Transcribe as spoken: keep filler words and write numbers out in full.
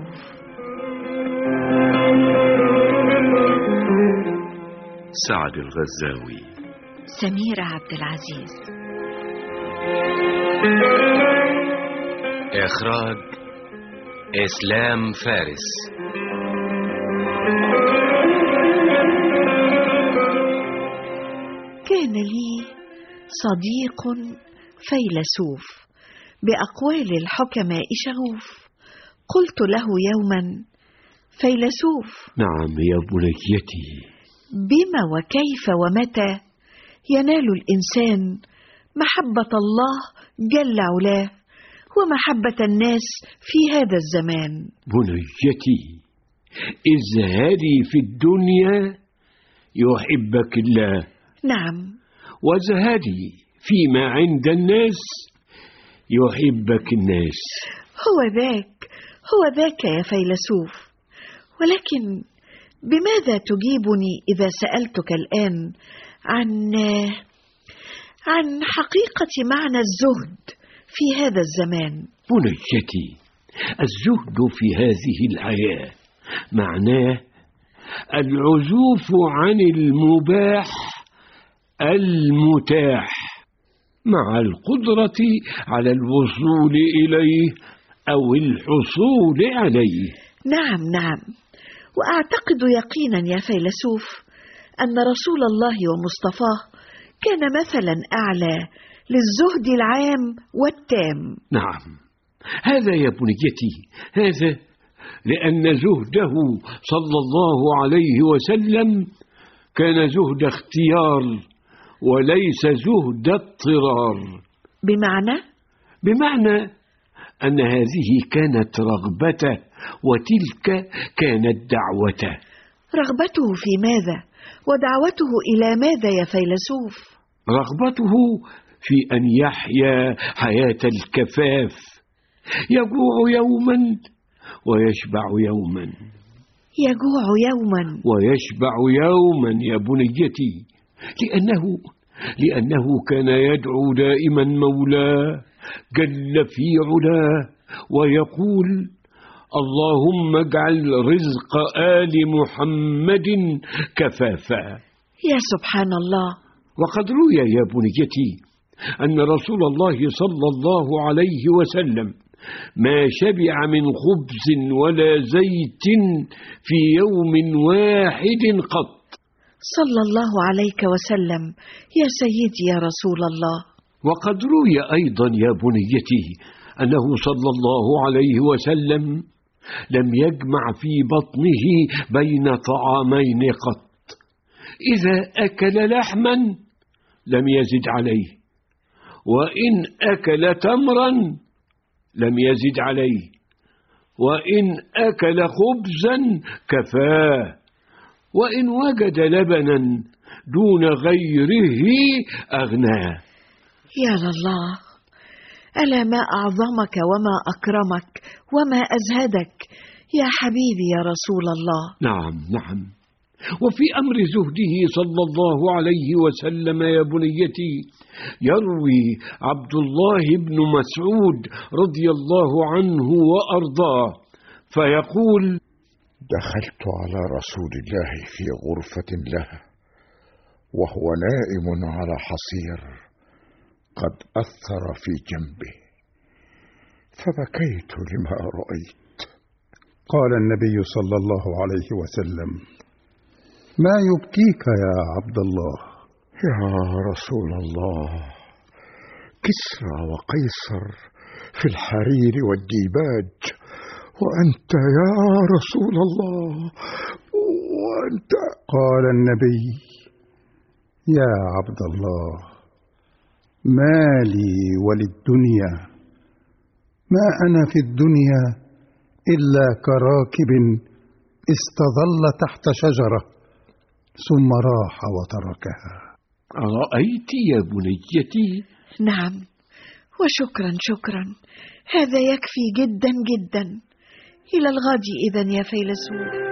فيلسوف. سعد الغزاوي. سميرة عبد العزيز. إخراج إسلام فارس. كان لي صديق فيلسوف بأقوال الحكماء شغوف. قلت له يوما: فيلسوف. نعم يا بنيتي. بما وكيف ومتى ينال الإنسان محبة الله جل علاه ومحبة الناس في هذا الزمان؟ بنيتي، ازهدي في الدنيا يحبك الله. نعم. وازهدي فيما عند الناس يحبك الناس. هو ذاك هو ذاك يا فيلسوف. ولكن بماذا تجيبني إذا سألتك الآن عن عن حقيقة معنى الزهد في هذا الزمان؟ بنيتي، الزهد في هذه الحياة معناه العزوف عن المباح المتاح مع القدرة على الوصول إليه أو الحصول عليه. نعم نعم. وأعتقد يقينا يا فيلسوف أن رسول الله ومصطفاه كان مثلا أعلى للزهد العام والتام. نعم، هذا يا بنيتي، هذا لأن زهده صلى الله عليه وسلم كان زهد اختيار وليس زهد اضطرار. بمعنى؟ بمعنى أن هذه كانت رغبته وتلك كانت دعوته. رغبته في ماذا؟ ودعوته إلى ماذا يا فيلسوف؟ رغبته في أن يحيا حياة الكفاف، يجوع يوما ويشبع يوما. يجوع يوما ويشبع يوما يا بنيتي، لأنه لأنه كان يدعو دائما مولاه جل في علاه ويقول: اللهم اجعل رزق آل محمد كفافا. يا سبحان الله. وقد روي يا بنيتي أن رسول الله صلى الله عليه وسلم ما شبع من خبز ولا زيت في يوم واحد قط. صلى الله عليك وسلم يا سيدي يا رسول الله. وقد روي أيضا يا بنيتي أنه صلى الله عليه وسلم لم يجمع في بطنه بين طعامين قط. إذا أكل لحما لم يزد عليه، وإن أكل تمرا لم يزد عليه، وإن أكل خبزا كفاه، وإن وجد لبنا دون غيره أغناه. يا الله، ألا ما أعظمك وما أكرمك وما أزهدك يا حبيبي يا رسول الله. نعم نعم. وفي أمر زهده صلى الله عليه وسلم يا بنيتي يروي عبد الله بن مسعود رضي الله عنه وأرضاه فيقول: دخلت على رسول الله في غرفة له وهو نائم على حصير قد أثر في جنبه، فبكيت لما رأيت. قال النبي صلى الله عليه وسلم: ما يبكيك يا عبد الله؟ يا رسول الله، كسرى وقيصر في الحرير والديباج، وأنت يا رسول الله وأنت. قال النبي: يا عبد الله، ما لي وللدنيا؟ ما أنا في الدنيا إلا كراكب استظل تحت شجرة ثم راح وتركها. أرأيت يا بنيتي؟ نعم، وشكرا شكرا، هذا يكفي جدا جدا. إلى الغد إذن يا فيلسوف.